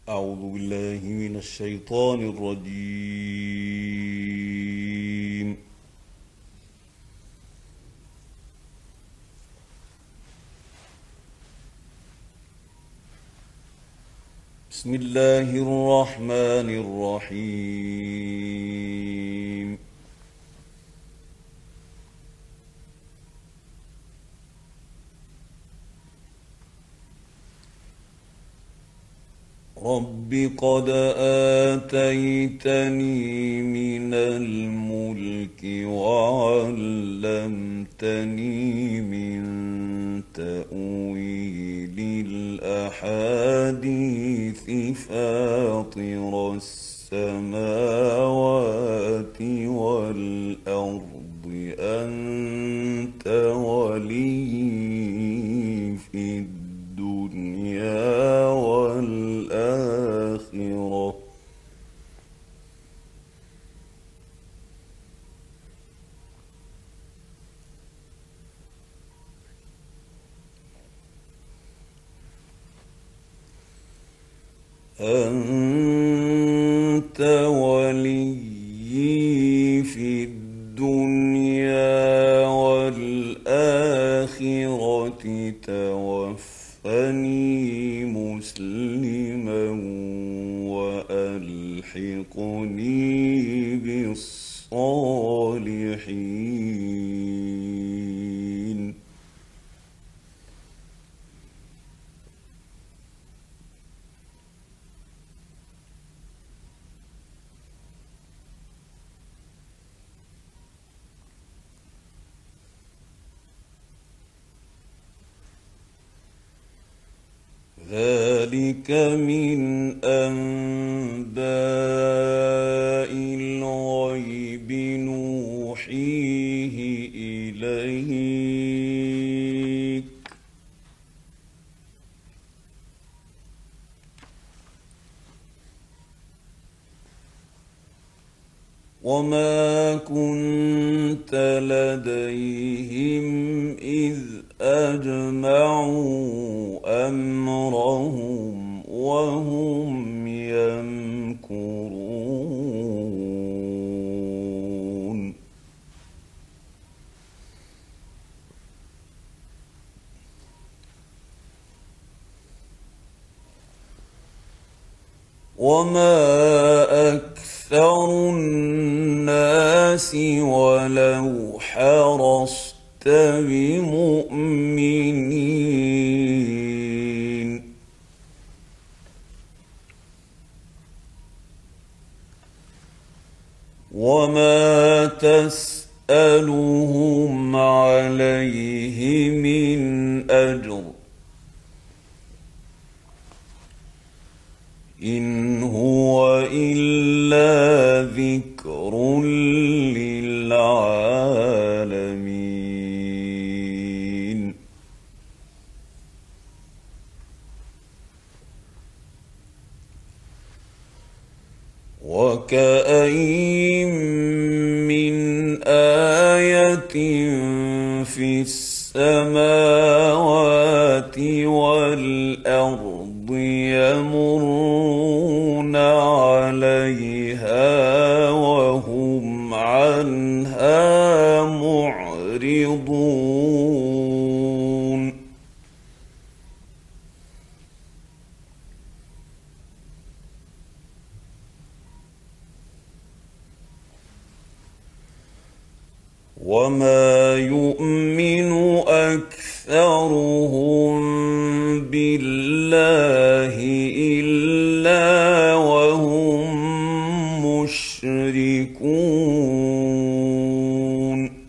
أعوذ بالله من الشيطان الرجيم. بسم الله الرحمن الرحيم. رب قد آتيتني من الملك وعلمتني من تأويل الأحاديث فاطر السماوات والأرض أنت ولي في الدنيا والآخرة أنت ولي في الدنيا والآخرة توفني مسلما وألحقني بالصالحين. ذلك من أنباء الغيب نوحيه إليك وما كنت لديهم إذ أجمعوا أمرهم وهم يمكرون. وما أكثر الناس ولو حرصت بمؤمنين وما تسألهم عليه من أجر إن هو إلا ذكر للعالمين. وكأين من آية في السماوات والأرض يمرون عليها وهم عنها معرضون. وما يؤمن أكثرهم بالله إلا وهم مشركون.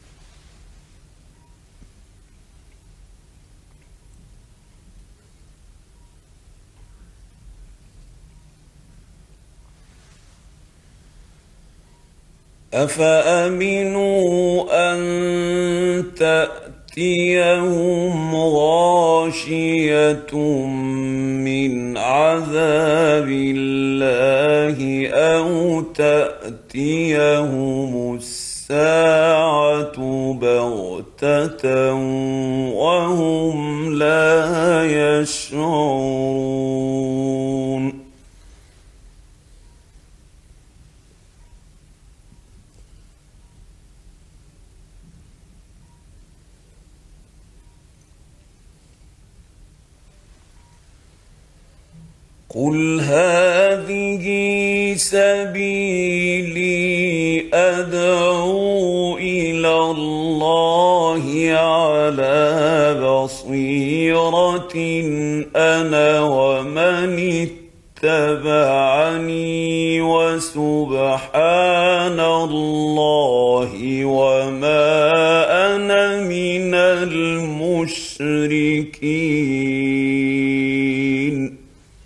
أفأمنوا أن تأتيهم غاشية من عذاب الله أو تأتيهم الساعة بغتة وهم لا يشعرون. قل هذه سبيلي أدعو إلى الله على بصيرة أنا ومن اتبعني وسبحان الله وما أنا من المشركين.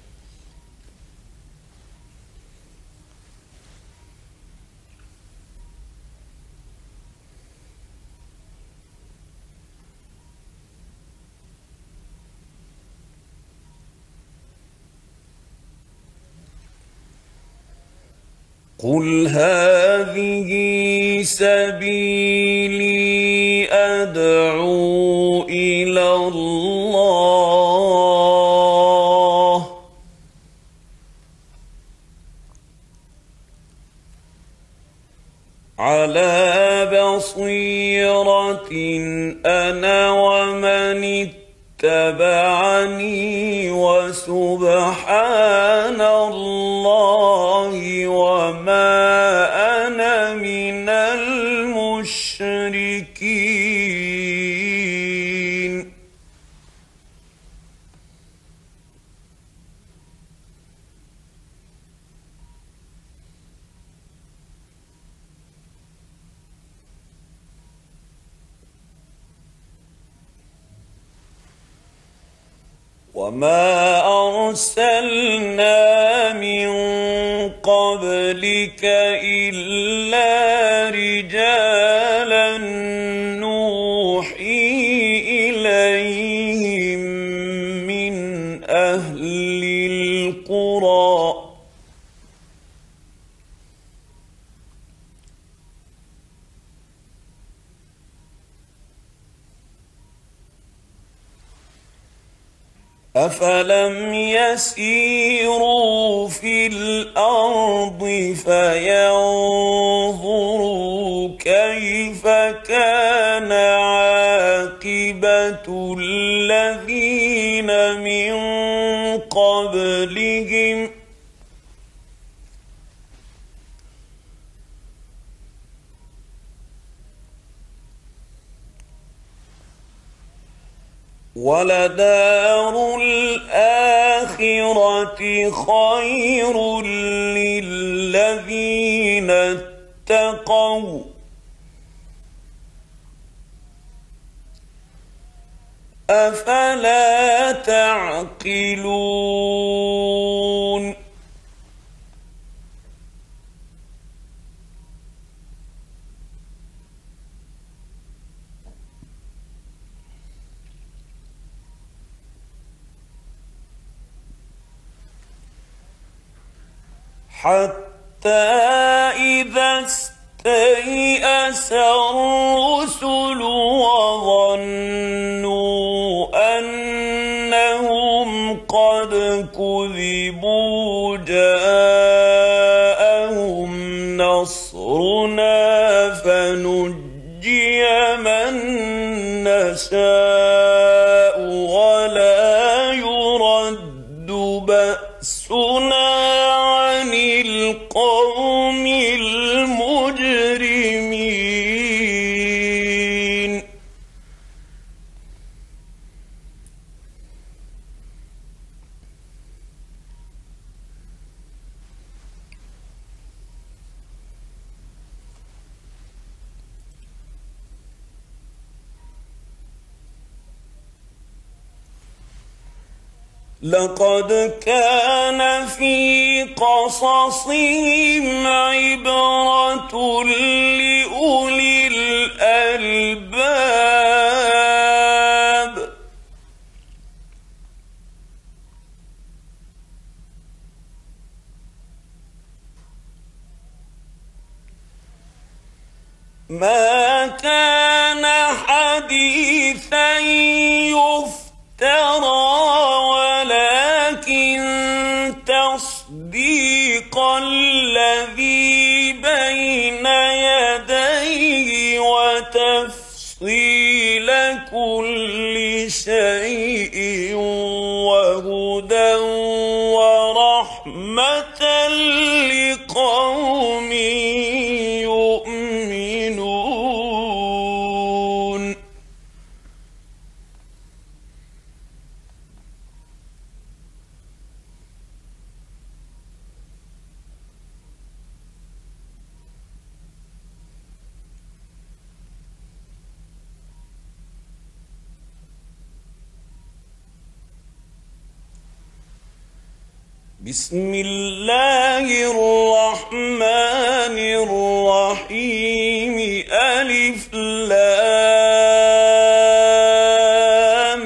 قل هذه سبيلي أدعو إلى الله على بصيرة أنا ومن اتبعني وسبحان الله وما أنا من المشركين. وما أرسلنا من قبلك إلا رجالا نوحي إليهم من أهل القرى أفلم يسيروا في الأرض فينظروا كيف كان عاقبة الذين من قبلهم ولدار الآخرة خير للذين اتقوا أفلا تعقلون. حتى إذا استيأس الرسل وظنوا أنهم قد كذبوا جاءهم نصرنا فنجي من نشاء ولا يرد بأسنا عن القوم المجرمين. لقد كان في قصصهم عبرة لأولي الألباب ما كان حديثا يفترى تصديق الذي بين يديه وتفصيل كل شيء وهدى ورحمة رحمة لقوم يؤمنون. بسم الله الرحمن الرحيم. ألف لام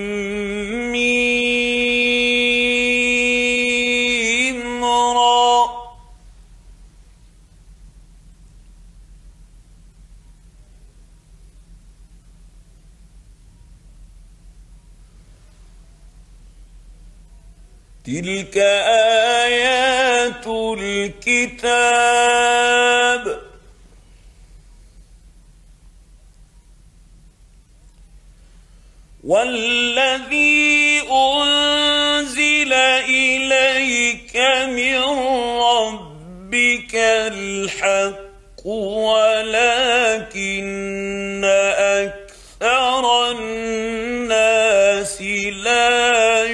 ميم را. تلك آيات الكتاب. والذي أنزل إليك من ربك الحق ولكن أكثر الناس لا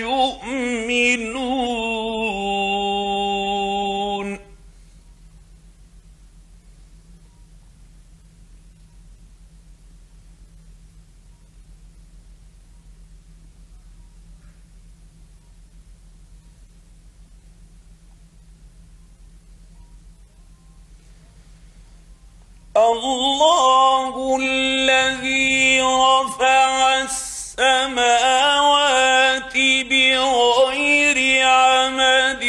يؤمنون. الله الذي رفع السماوات بغير عمد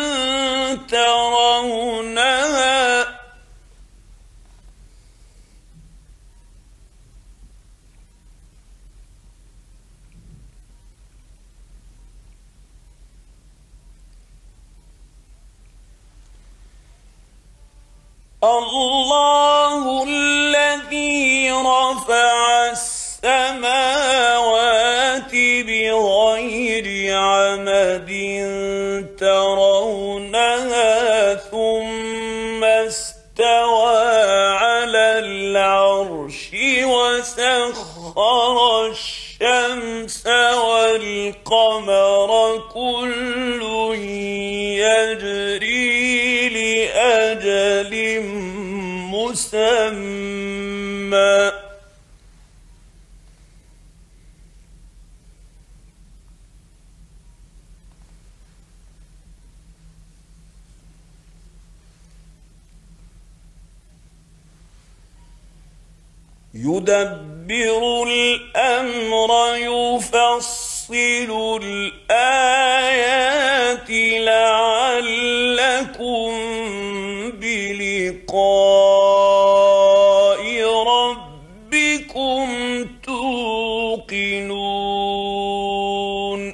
ترونها. الله الذي رفع السماوات بغير عمد ترونها ثم استوى على العرش وسخر الشمس والقمر كل يجري لأجل مسمى. يدبر الأمر يفصل الآيات لعلكم بلقاء ربكم توقنون.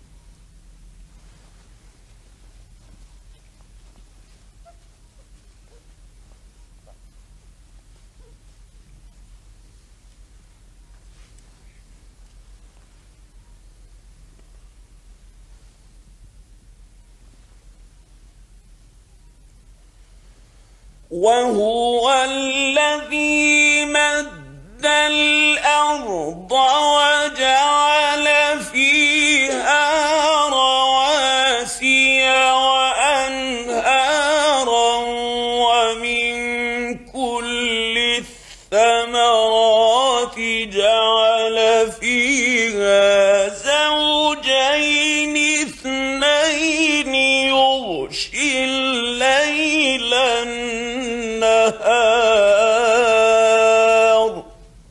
وهو الذي مد الأرض وجعل فيها رواسي وأنهارا ومن كل الثمرات جعل فيها زوجين اثنين يغشي الليل النهار.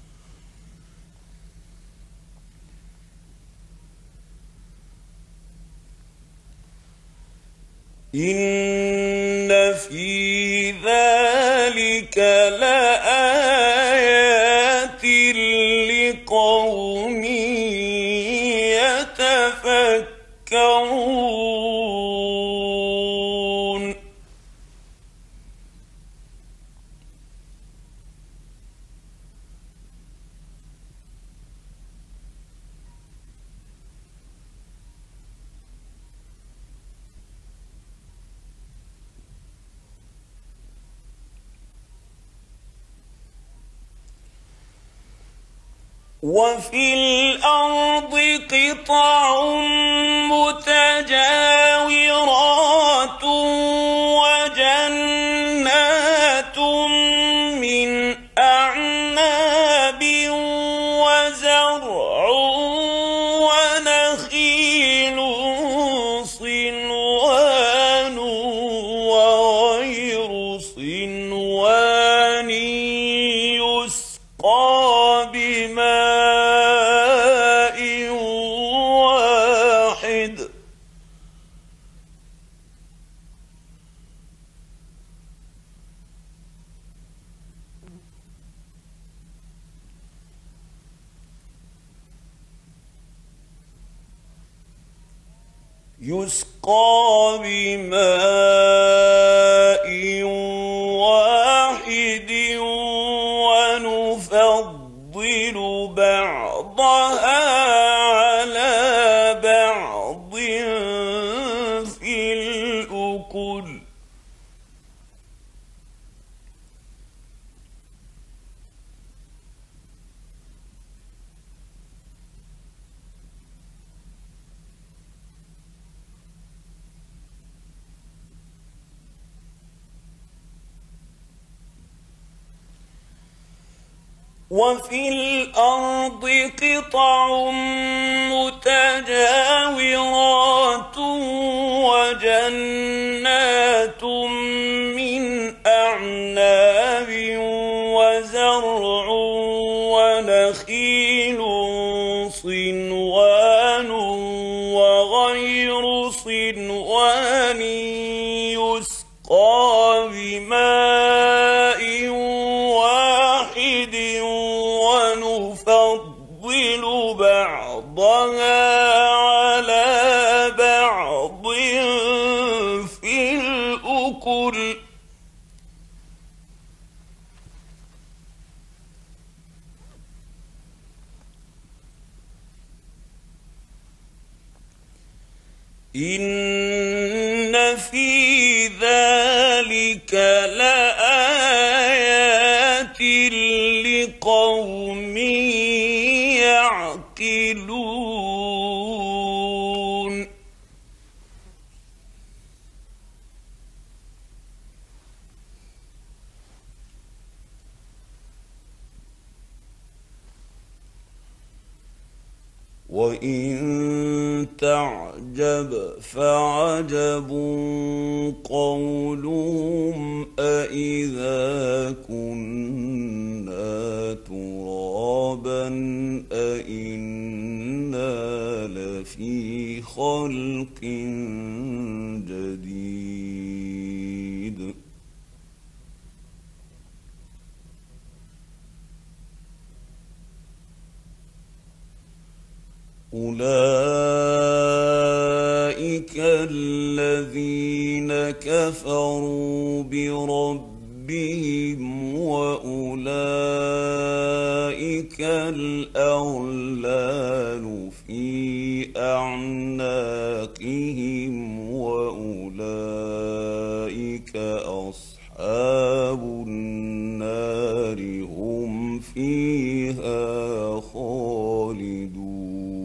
إن في ذلك لآيات لقوم يتفكرون. وفي الأرض قطع متجاورات وجنات من أعناب وزرع ونخيل صنوان وغير صنوان يسقى بماء واحد ونفضل بعضها على بعض في الأكل وفي الأرض قطع متجاورات وجنات من أعناب وزرع ونخيل صنوان وغير صنوان يسقى بماء واحد ونفضل بعضها على بعض في الأكل إن في ذلك لآيات لقوم يعقلون وإن تعجب فعجب قولهم أإذا كنا ترابا أإنا لفي خلق جديد أولئك الذين كفروا بربهم وأولئك الأغلال في أعناقهم وأولئك أصحاب النار هم فيها خالدون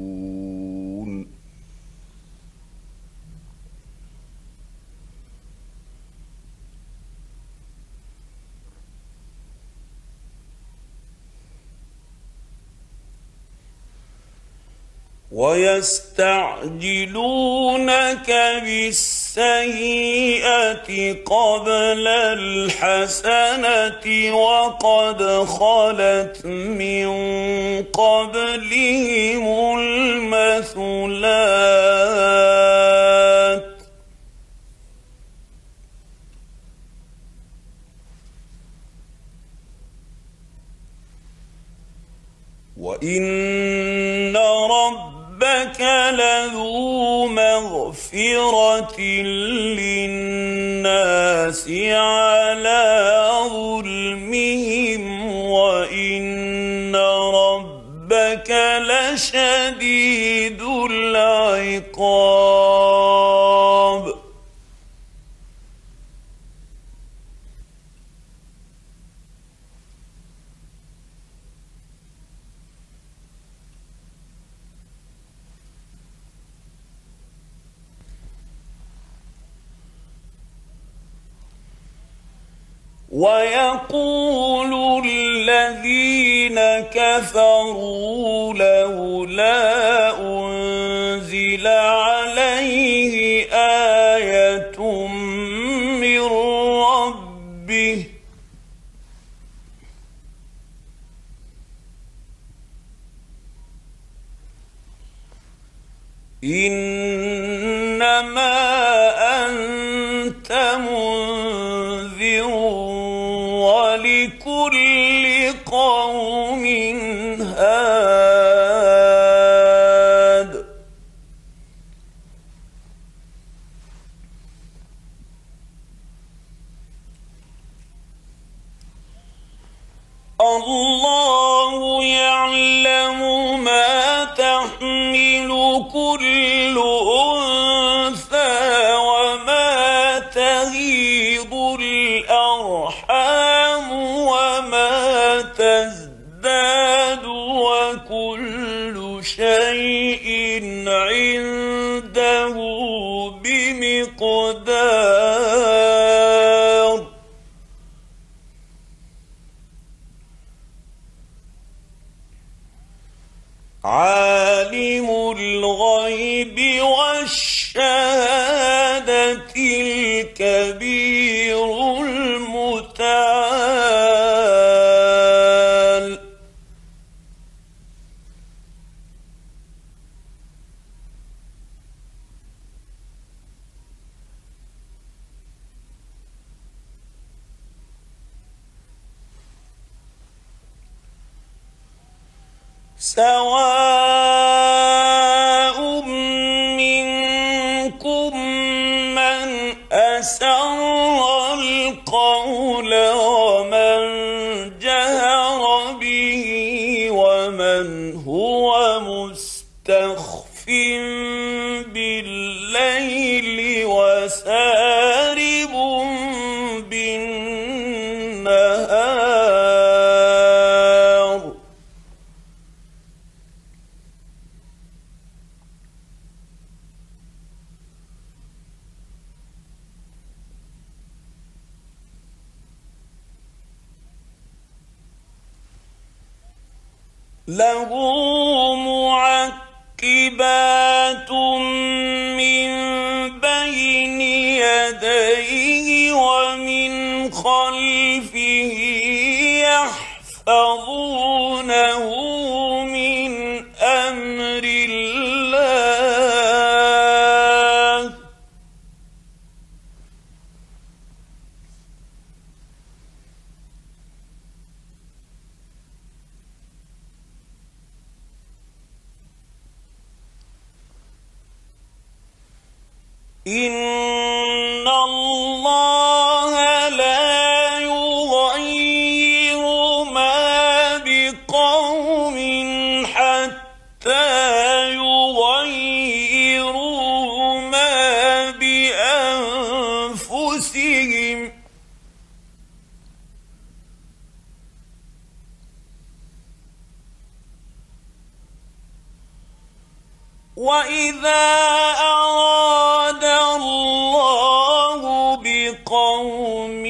ويستعجلونك بالسيئة قبل الحسنة وقد خلت من قبلهم المثلات وإن ربك لذو مغفرة للناس على ظلمهم وإن ربك لشديد العقاب ويقول الذين كفروا لولا أنزل عليه آية من ربه إنما أنت منذر ولكل قوم هاد الله يعلم ما تحمل كل أنثى وما تغيض الأرحام وما تزداد وكل شيء عنده بمقدار عالم الغيب والشهادة الكبير المتعال سواء منكم من أسر القول ومن جهر به ومن هو مستخف بالليل وسارب بالنهار له معقبات من بين يديه ومن خلفه يحفظونه من أمر الله إن الله لا يغير ما بقوم حتى يغيروا ما بأنفسهم وإذا أراد الله بقوم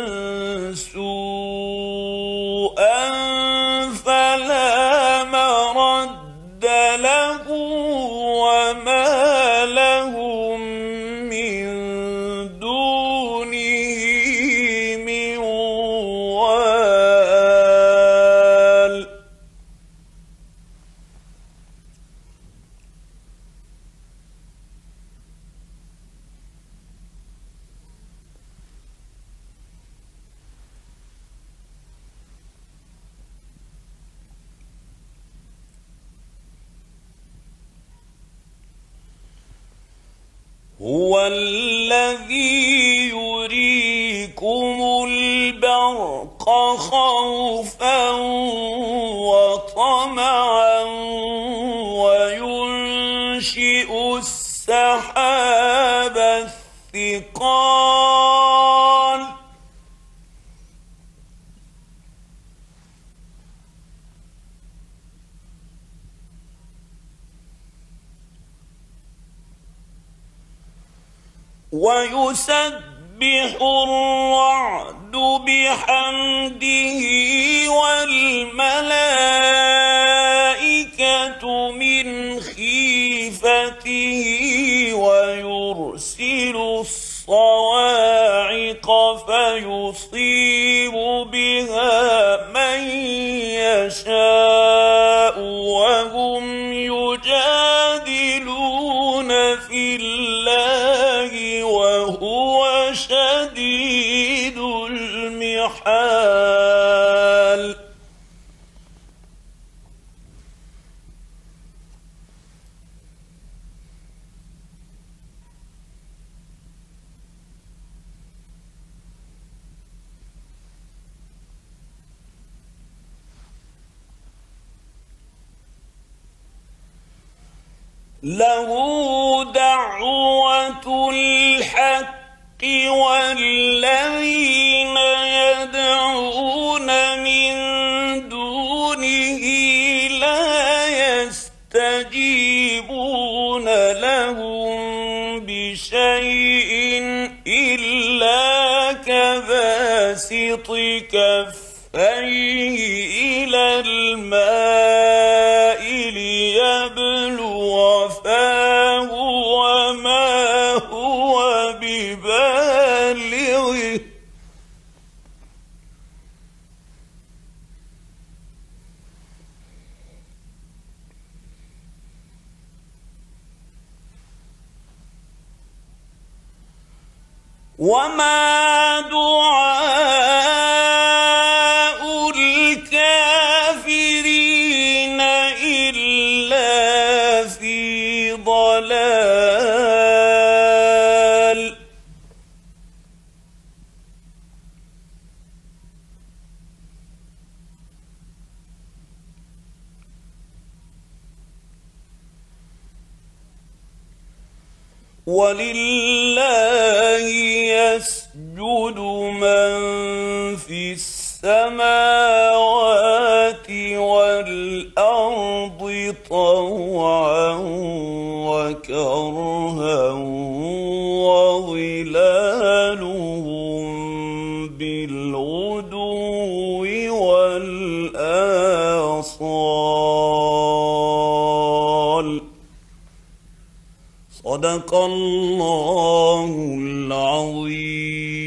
سوءا فلا مرد له وما لهم من دونه من وال هو الذي يريكم البرق خوفا وطمعا وينشئ السحاب الثقال ويسبح الرعد بحمده والملائكة من خيفته ويرسل الصواعق فيصيب بها من يشاء وهم يجادلون في الله وهو شديد المحال. له دعوة الحق والذين يدعون من دونه لا يستجيبون لهم بشيء إلا كباسط كفيه إلى الماء ليبلغ فاه وما هو ببالغه وما دعاء الكافرين إلا في ضلال. ولله يسجد من في السماوات والأرض طوعا وكرها وظلالهم بالغدو والآصال. صدق الله العظيم.